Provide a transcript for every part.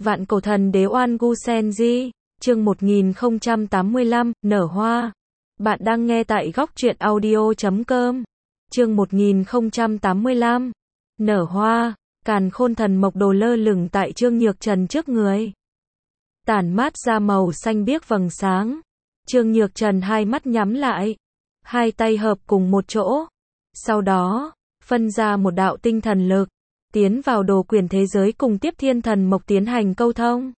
Vạn cổ thần đế Oan Gu Senji, chương 1085, nở hoa. Bạn đang nghe tại góc truyện audio.com. Chương 1085, nở hoa. Càn khôn thần mộc đồ lơ lửng tại Trương Nhược Trần trước người, tản mát ra màu xanh biếc vầng sáng. Trương Nhược Trần hai mắt nhắm lại, hai tay hợp cùng một chỗ, sau đó phân ra một đạo tinh thần lực, tiến vào đồ quyển thế giới cùng Tiếp Thiên Thần Mộc tiến hành câu thông.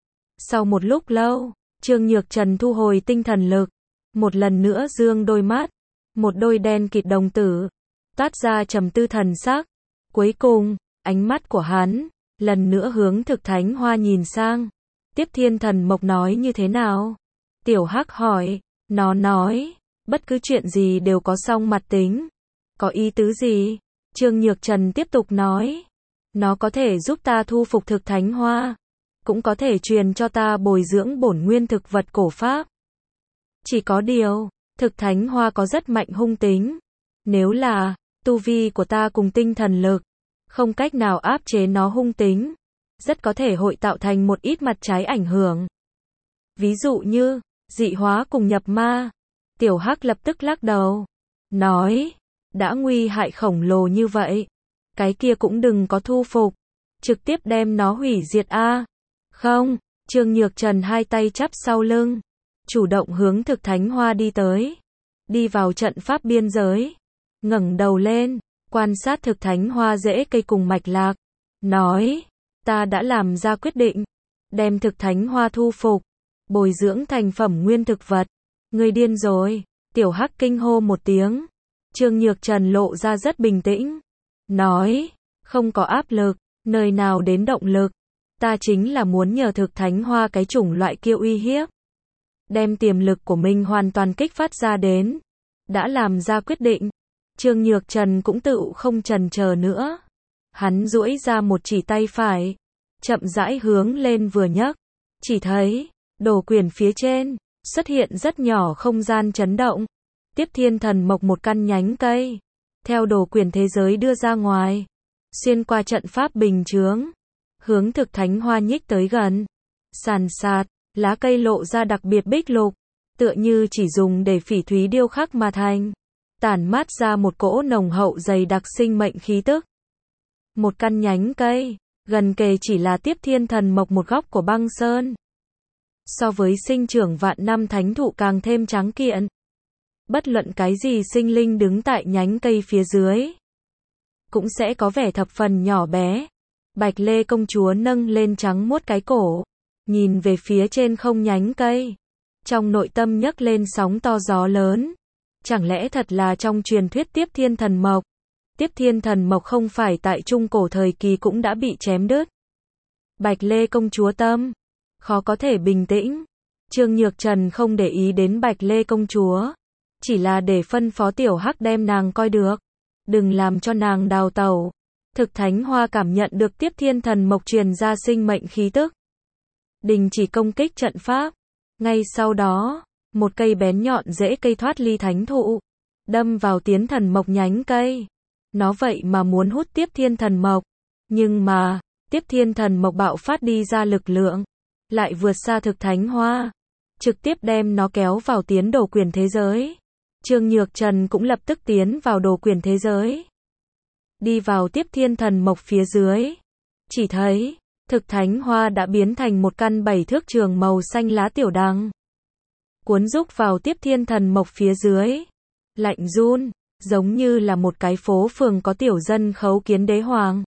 Sau một lúc lâu, Trương Nhược Trần thu hồi tinh thần lực, một lần nữa dương đôi mắt, một đôi đen kịt đồng tử, toát ra trầm tư thần sắc. Cuối cùng, ánh mắt của hắn lần nữa hướng Thực Thánh Hoa nhìn sang. Tiếp Thiên Thần Mộc nói như thế nào? Tiểu Hắc hỏi. Nó nói, bất cứ chuyện gì đều có song mặt tính. Có ý tứ gì? Trương Nhược Trần tiếp tục nói. Nó có thể giúp ta thu phục Thực Thánh Hoa, cũng có thể truyền cho ta bồi dưỡng bổn nguyên thực vật cổ pháp. Chỉ có điều, Thực Thánh Hoa có rất mạnh hung tính. Nếu là tu vi của ta cùng tinh thần lực không cách nào áp chế nó hung tính, rất có thể hội tạo thành một ít mặt trái ảnh hưởng. Ví dụ như dị hóa cùng nhập ma. Tiểu Hắc lập tức lắc đầu, nói, đã nguy hại khổng lồ như vậy, cái kia cũng đừng có thu phục, trực tiếp đem nó hủy diệt a. Không, Trương Nhược Trần hai tay chắp sau lưng, chủ động hướng Thực Thánh Hoa đi tới, đi vào trận pháp biên giới, ngẩng đầu lên, quan sát Thực Thánh Hoa rễ cây cùng mạch lạc, nói, ta đã làm ra quyết định, đem Thực Thánh Hoa thu phục, bồi dưỡng thành phẩm nguyên thực vật. Ngươi điên rồi. Tiểu Hắc kinh hô một tiếng. Trương Nhược Trần lộ ra rất bình tĩnh, nói, không có áp lực, nơi nào đến động lực, ta chính là muốn nhờ Thực Thánh Hoa cái chủng loại kia uy hiếp, đem tiềm lực của mình hoàn toàn kích phát ra đến. Đã làm ra quyết định, Trương Nhược Trần cũng tự không chần chờ nữa. Hắn duỗi ra một chỉ tay phải, chậm rãi hướng lên vừa nhấc, chỉ thấy đồ quyển phía trên xuất hiện rất nhỏ không gian chấn động. Tiếp Thiên Thần Mộc một căn nhánh cây theo đồ quyển thế giới đưa ra ngoài, xuyên qua trận pháp bình chướng, hướng Thực Thánh Hoa nhích tới gần. Sàn sạt, lá cây lộ ra đặc biệt bích lục, tựa như chỉ dùng để phỉ thúy điêu khắc mà thành, tản mát ra một cỗ nồng hậu dày đặc sinh mệnh khí tức. Một căn nhánh cây, gần kề chỉ là Tiếp Thiên Thần Mộc một góc của băng sơn. So với sinh trưởng vạn năm thánh thụ càng thêm tráng kiện. Bất luận cái gì sinh linh đứng tại nhánh cây phía dưới, cũng sẽ có vẻ thập phần nhỏ bé. Bạch Lê công chúa nâng lên trắng muốt cái cổ, nhìn về phía trên không nhánh cây, trong nội tâm nhấc lên sóng to gió lớn. Chẳng lẽ thật là trong truyền thuyết Tiếp Thiên Thần Mộc? Tiếp Thiên Thần Mộc không phải tại trung cổ thời kỳ cũng đã bị chém đứt? Bạch Lê công chúa tâm khó có thể bình tĩnh. Trương Nhược Trần không để ý đến Bạch Lê công chúa, chỉ là để phân phó Tiểu Hắc đem nàng coi được, đừng làm cho nàng đào tẩu. Thực Thánh Hoa cảm nhận được Tiếp Thiên Thần Mộc truyền ra sinh mệnh khí tức, đình chỉ công kích trận pháp. Ngay sau đó, một cây bén nhọn rễ cây thoát ly thánh thụ, đâm vào Tiến Thần Mộc nhánh cây. Nó vậy mà muốn hút Tiếp Thiên Thần Mộc, nhưng mà Tiếp Thiên Thần Mộc bạo phát đi ra lực lượng lại vượt xa Thực Thánh Hoa, trực tiếp đem nó kéo vào tiến đồ quyển thế giới. Trương Nhược Trần cũng lập tức tiến vào đồ quyển thế giới, đi vào Tiếp Thiên Thần Mộc phía dưới, chỉ thấy Thực Thánh Hoa đã biến thành một căn 7 thước trường màu xanh lá tiểu đằng, cuốn rúc vào Tiếp Thiên Thần Mộc phía dưới, lạnh run, giống như là một cái phố phường có tiểu dân khấu kiến đế hoàng.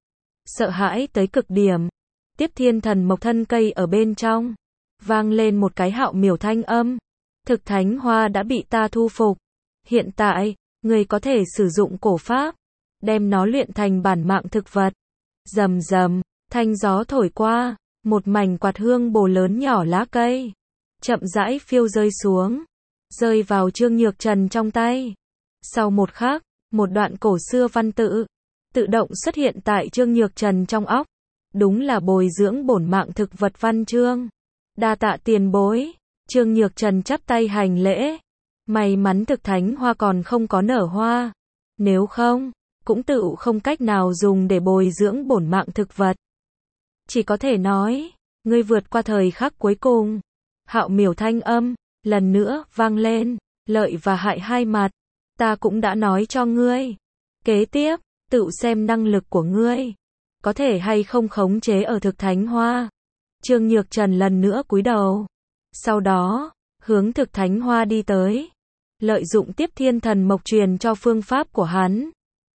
Sợ hãi tới cực điểm, Tiếp Thiên Thần Mộc thân cây ở bên trong vang lên một cái hạo miểu thanh âm. Thực Thánh Hoa đã bị ta thu phục. Hiện tại, người có thể sử dụng cổ pháp, đem nó luyện thành bản mạng thực vật. Rầm rầm, thanh gió thổi qua, một mảnh quạt hương bồ lớn nhỏ lá cây chậm rãi phiêu rơi xuống, rơi vào Trương Nhược Trần trong tay. Sau một khắc, một đoạn cổ xưa văn tự tự động xuất hiện tại Trương Nhược Trần trong óc. Đúng là bồi dưỡng bổn mạng thực vật văn chương. Đa tạ tiền bối. Trương Nhược Trần chắp tay hành lễ. May mắn Thực Thánh Hoa còn không có nở hoa, nếu không cũng tự không cách nào dùng để bồi dưỡng bổn mạng thực vật. Chỉ có thể nói, ngươi vượt qua thời khắc cuối cùng. Hạo miểu thanh âm, lần nữa, vang lên, lợi và hại hai mặt. Ta cũng đã nói cho ngươi. Kế tiếp, tự xem năng lực của ngươi. Có thể hay không khống chế ở thực thánh hoa. Trương Nhược Trần lần nữa cúi đầu. Sau đó, hướng thực thánh hoa đi tới. Lợi dụng tiếp thiên thần mộc truyền cho phương pháp của hắn.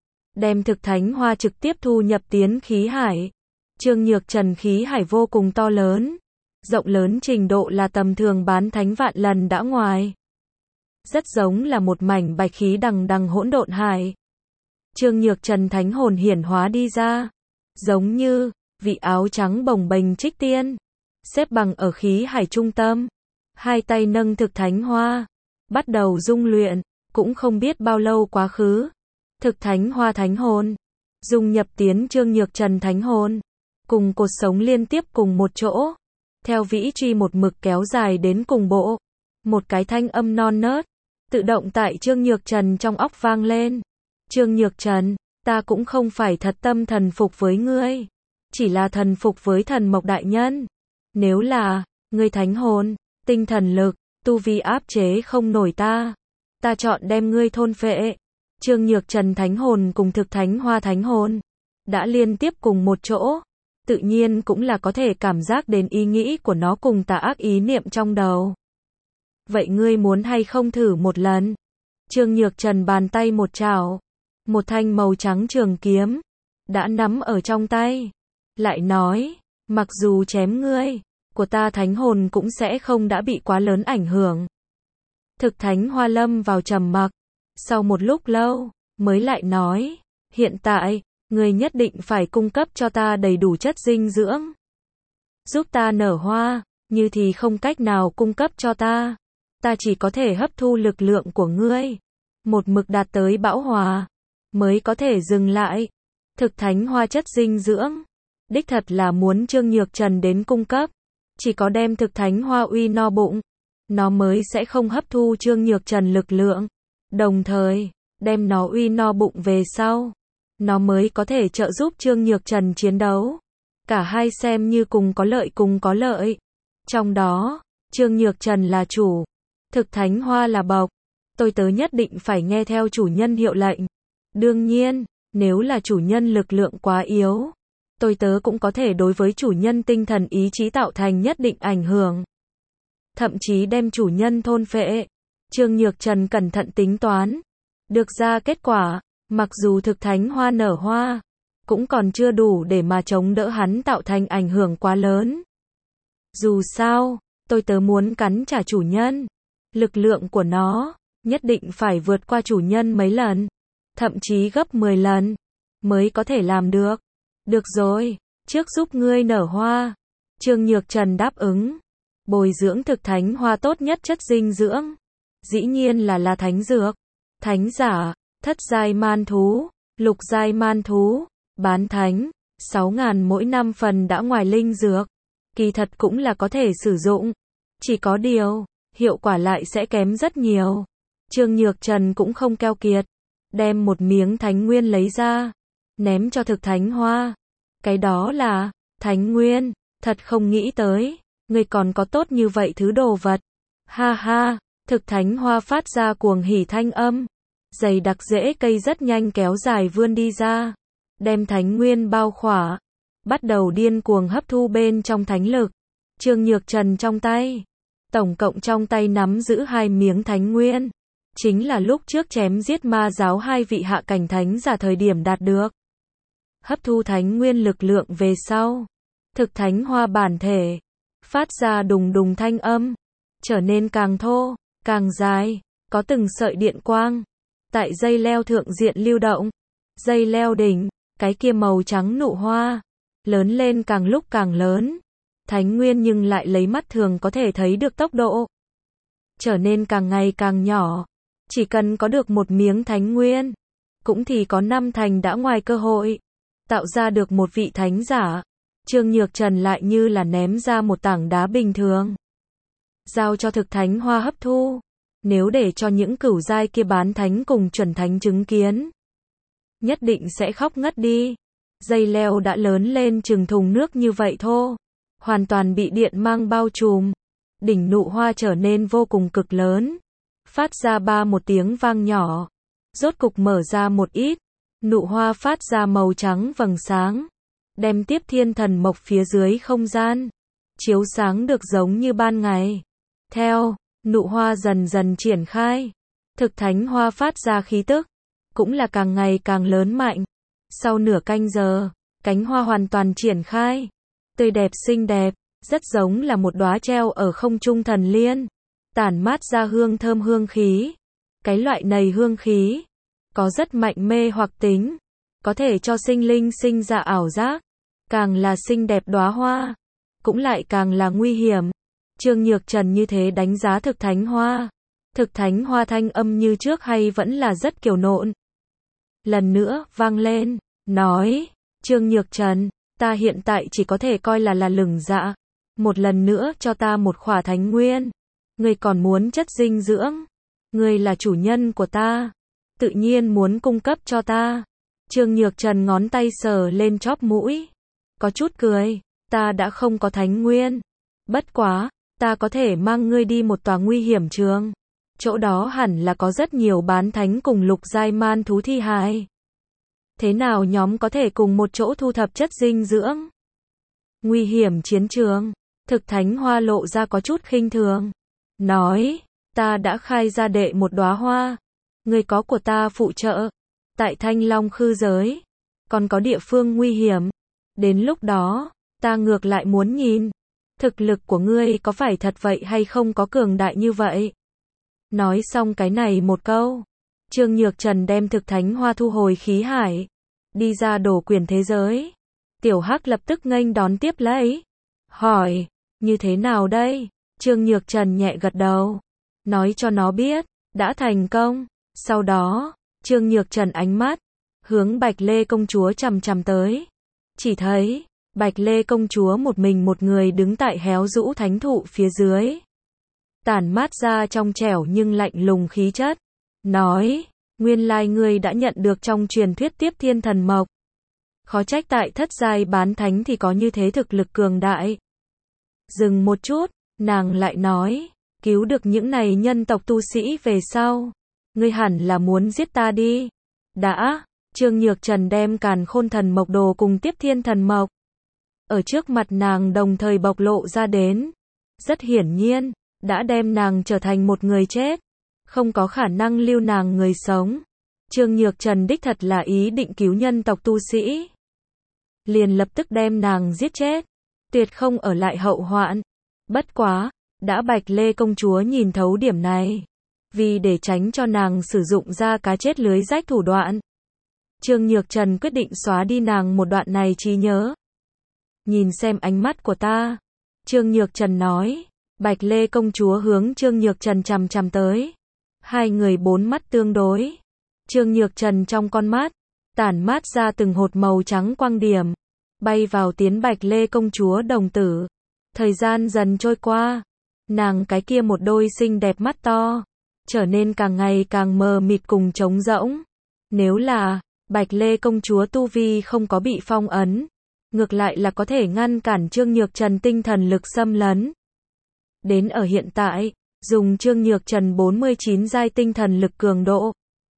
Đem thực thánh hoa trực tiếp thu nhập tiến khí hải. Trương Nhược Trần khí hải vô cùng to lớn. Rộng lớn trình độ là tầm thường bán thánh vạn lần đã ngoài. Rất giống là một mảnh bạch khí đằng đằng hỗn độn hải. Trương Nhược Trần thánh hồn hiển hóa đi ra. Giống như, vị áo trắng bồng bềnh trích tiên. Xếp bằng ở khí hải trung tâm. Hai tay nâng thực thánh hoa. Bắt đầu dung luyện. Cũng không biết bao lâu quá khứ. Thực thánh hoa thánh hồn. Dung nhập tiến Trương Nhược Trần thánh hồn. Cùng cột sống liên tiếp cùng một chỗ. Theo vĩ truy một mực kéo dài đến cùng bộ. Một cái thanh âm non nớt. Tự động tại Trương Nhược Trần trong óc vang lên. Trương Nhược Trần, ta cũng không phải thật tâm thần phục với ngươi. Chỉ là thần phục với thần mộc đại nhân. Nếu là, ngươi thánh hồn, tinh thần lực, tu vi áp chế không nổi ta. Ta chọn đem ngươi thôn phệ. Trương Nhược Trần thánh hồn cùng thực thánh hoa thánh hồn. Đã liên tiếp cùng một chỗ. Tự nhiên cũng là có thể cảm giác đến ý nghĩ của nó cùng tà ác ý niệm trong đầu. Vậy ngươi muốn hay không thử một lần? Trương Nhược Trần bàn tay một chảo. Một thanh màu trắng trường kiếm. Đã nắm ở trong tay. Lại nói, mặc dù chém ngươi, của ta thánh hồn cũng sẽ không đã bị quá lớn ảnh hưởng. Thực thánh hoa lâm vào trầm mặc. Sau một lúc lâu, mới lại nói, hiện tại, ngươi nhất định phải cung cấp cho ta đầy đủ chất dinh dưỡng. Giúp ta nở hoa, như thì không cách nào cung cấp cho ta. Ta chỉ có thể hấp thu lực lượng của ngươi. Một mực đạt tới bão hòa, mới có thể dừng lại. Thực thánh hoa chất dinh dưỡng. Đích thật là muốn Trương Nhược Trần đến cung cấp. Chỉ có đem thực thánh hoa uy no bụng. Nó mới sẽ không hấp thu Trương Nhược Trần lực lượng. Đồng thời, đem nó uy no bụng về sau. Nó mới có thể trợ giúp Trương Nhược Trần chiến đấu. Cả hai xem như cùng có lợi cùng có lợi. Trong đó, Trương Nhược Trần là chủ. Thực thánh hoa là bộc. Tôi tớ nhất định phải nghe theo chủ nhân hiệu lệnh. Đương nhiên, nếu là chủ nhân lực lượng quá yếu, tôi tớ cũng có thể đối với chủ nhân tinh thần ý chí tạo thành nhất định ảnh hưởng. Thậm chí đem chủ nhân thôn phệ. Trương Nhược Trần cẩn thận tính toán. Được ra kết quả, mặc dù thực thánh hoa nở hoa, cũng còn chưa đủ để mà chống đỡ hắn tạo thành ảnh hưởng quá lớn. Dù sao, tôi tớ muốn cắn trả chủ nhân. Lực lượng của nó, nhất định phải vượt qua chủ nhân mấy lần. Thậm chí gấp 10 lần, mới có thể làm được. Được rồi, trước giúp ngươi nở hoa. Trương Nhược Trần đáp ứng. Bồi dưỡng thực thánh hoa tốt nhất chất dinh dưỡng. Dĩ nhiên là thánh dược. Thánh giả, thất giai man thú, lục giai man thú, bán thánh, 6.000 mỗi năm phần đã ngoài linh dược. Kỳ thật cũng là có thể sử dụng. Chỉ có điều, hiệu quả lại sẽ kém rất nhiều. Trương Nhược Trần cũng không keo kiệt. Đem một miếng thánh nguyên lấy ra. Ném cho thực thánh hoa. Cái đó là, thánh nguyên. Thật không nghĩ tới. Ngươi còn có tốt như vậy thứ đồ vật. Ha ha, thực thánh hoa phát ra cuồng hỉ thanh âm. Dày đặc rễ cây rất nhanh kéo dài vươn đi ra. Đem thánh nguyên bao khỏa. Bắt đầu điên cuồng hấp thu bên trong thánh lực. Trương Nhược Trần trong tay. Tổng cộng trong tay nắm giữ 2 miếng thánh nguyên. Chính là lúc trước chém giết ma giáo 2 vị hạ cảnh thánh giả thời điểm đạt được. Hấp thu thánh nguyên lực lượng về sau. Thực thánh hoa bản thể. Phát ra đùng đùng thanh âm. Trở nên càng thô, càng dài. Có từng sợi điện quang. Tại dây leo thượng diện lưu động. Dây leo đỉnh. Cái kia màu trắng nụ hoa. Lớn lên càng lúc càng lớn. Thánh nguyên nhưng lại lấy mắt thường có thể thấy được tốc độ. Trở nên càng ngày càng nhỏ. Chỉ cần có được một miếng thánh nguyên. Cũng thì có 5 thành đã ngoài cơ hội. Tạo ra được một vị thánh giả. Trương Nhược Trần lại như là ném ra một tảng đá bình thường. Giao cho thực thánh hoa hấp thu. Nếu để cho những cửu giai kia bán thánh cùng chuẩn thánh chứng kiến. Nhất định sẽ khóc ngất đi. dây leo đã lớn lên chừng thùng nước như vậy thô, hoàn toàn bị điện mang bao trùm. Đỉnh nụ hoa trở nên vô cùng cực lớn, phát ra một tiếng vang nhỏ, rốt cục mở ra một ít, nụ hoa phát ra màu trắng vầng sáng, đem tiếp thiên thần mộc phía dưới không gian, chiếu sáng được giống như ban ngày. Theo nụ hoa dần dần triển khai, thực thánh hoa phát ra khí tức, cũng là càng ngày càng lớn mạnh. Sau nửa canh giờ, cánh hoa hoàn toàn triển khai, tươi đẹp xinh đẹp, rất giống là một đóa treo ở không trung thần liên, tản mát ra hương thơm hương khí. Cái loại này hương khí, có rất mạnh mê hoặc tính, có thể cho sinh linh sinh ra ảo giác, càng là xinh đẹp đóa hoa, cũng lại càng là nguy hiểm. Trương Nhược Trần như thế đánh giá thực thánh hoa. Thực thánh hoa thanh âm như trước hay vẫn là rất kiều nộn. Lần nữa, vang lên, nói, Trương Nhược Trần, ta hiện tại chỉ có thể coi là lửng dạ. Một lần nữa cho ta một khỏa thánh nguyên. Ngươi còn muốn chất dinh dưỡng. Ngươi là chủ nhân của ta. Tự nhiên muốn cung cấp cho ta. Trương Nhược Trần ngón tay sờ lên chóp mũi. Có chút cười, ta đã không có thánh nguyên. Bất quá, ta có thể mang ngươi đi một tòa nguy hiểm trường. Chỗ đó hẳn là có rất nhiều bán thánh cùng lục giai man thú thi hài. Thế nào nhóm có thể cùng một chỗ thu thập chất dinh dưỡng? Nguy hiểm chiến trường. Thực thánh hoa lộ ra có chút khinh thường. Nói, ta đã khai ra đệ một đóa hoa. Người có của ta phụ trợ. Tại Thanh Long khư giới. Còn có địa phương nguy hiểm. Đến lúc đó, ta ngược lại muốn nhìn. Thực lực của ngươi có phải thật vậy hay không có cường đại như vậy? Nói xong cái này một câu. Trương Nhược Trần đem thực thánh hoa thu hồi khí hải. Đi ra đổ quyền thế giới. Tiểu Hắc lập tức nghênh đón tiếp lấy. Hỏi, như thế nào đây? Trương Nhược Trần nhẹ gật đầu. Nói cho nó biết, đã thành công. Sau đó, Trương Nhược Trần ánh mắt, hướng Bạch Lê công chúa chằm chằm tới. Chỉ thấy, Bạch Lê công chúa một mình một người đứng tại héo rũ thánh thụ phía dưới. Tản mát ra trong trẻo nhưng lạnh lùng khí chất. Nói, nguyên lai ngươi đã nhận được trong truyền thuyết tiếp thiên thần mộc. Khó trách tại thất giai bán thánh thì có như thế thực lực cường đại. Dừng một chút, nàng lại nói, cứu được những này nhân tộc tu sĩ về sau. Ngươi hẳn là muốn giết ta đi. Đã, Trương Nhược Trần đem càn khôn thần mộc đồ cùng tiếp thiên thần mộc. Ở trước mặt nàng đồng thời bộc lộ ra đến. Rất hiển nhiên, đã đem nàng trở thành một người chết. Không có khả năng lưu nàng người sống. Trương Nhược Trần đích thật là ý định cứu nhân tộc tu sĩ. Liền lập tức đem nàng giết chết. Tuyệt không ở lại hậu hoạn. Bất quá, đã Bạch Lê công chúa nhìn thấu điểm này. Vì để tránh cho nàng sử dụng ra cá chết lưới rách thủ đoạn. Trương Nhược Trần quyết định xóa đi nàng một đoạn này trí nhớ. Nhìn xem ánh mắt của ta. Trương Nhược Trần nói. Bạch Lê công chúa hướng Trương Nhược Trần chằm chằm tới. Hai người bốn mắt tương đối. Trương Nhược Trần trong con mắt, tản mát ra từng hột màu trắng quang điểm. Bay vào tiến Bạch Lê công chúa đồng tử. Thời gian dần trôi qua. Nàng cái kia một đôi xinh đẹp mắt to. Trở nên càng ngày càng mờ mịt cùng trống rỗng. Nếu là, Bạch Lê công chúa tu vi không có bị phong ấn. Ngược lại là có thể ngăn cản Trương Nhược Trần tinh thần lực xâm lấn. Đến ở hiện tại, dùng Trương Nhược Trần 49 giai tinh thần lực cường độ.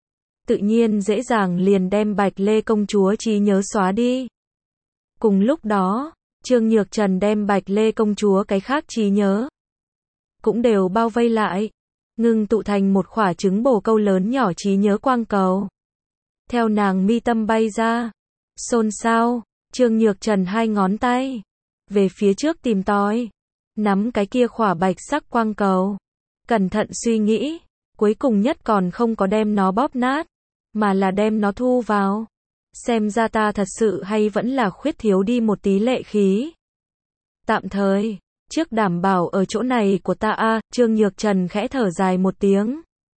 Tự nhiên dễ dàng liền đem Bạch Lê công chúa trí nhớ xóa đi. Cùng lúc đó, Trương Nhược Trần đem Bạch Lê công chúa cái khác trí nhớ. Cũng đều bao vây lại. Ngưng tụ thành một quả trứng bồ câu lớn nhỏ trí nhớ quang cầu. Theo nàng mi tâm bay ra. Xôn xao, Trương Nhược Trần hai ngón tay. Về phía trước tìm tòi. Nắm cái kia khỏa bạch sắc quang cầu. Cẩn thận suy nghĩ. Cuối cùng nhất còn không có đem nó bóp nát. Mà là đem nó thu vào. Xem ra ta thật sự hay vẫn là khuyết thiếu đi một tí lệ khí. Tạm thời, trước đảm bảo ở chỗ này của ta a. Trương Nhược Trần khẽ thở dài một tiếng.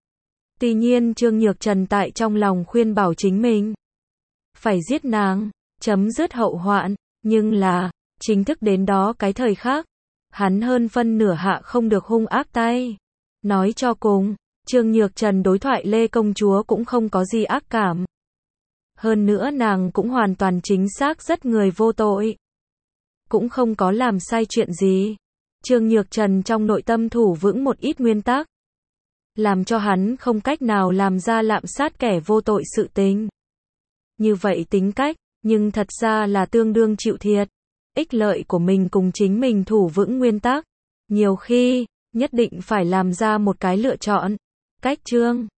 Tuy nhiên Trương Nhược Trần tại trong lòng khuyên bảo chính mình. Phải giết nàng, chấm dứt hậu hoạn, nhưng là, chính thức đến đó cái thời khác. Hắn hơn phân nửa hạ không được hung ác tay. Nói cho cùng, Trương Nhược Trần đối thoại Lê công chúa cũng không có gì ác cảm. Hơn nữa nàng cũng hoàn toàn chính xác rất người vô tội. Cũng không có làm sai chuyện gì. Trương Nhược Trần trong nội tâm thủ vững một ít nguyên tắc, làm cho hắn không cách nào làm ra lạm sát kẻ vô tội sự tình. Như vậy tính cách, nhưng thật ra là tương đương chịu thiệt. Ích lợi của mình cùng chính mình thủ vững nguyên tắc. Nhiều khi, nhất định phải làm ra một cái lựa chọn. Cách Trương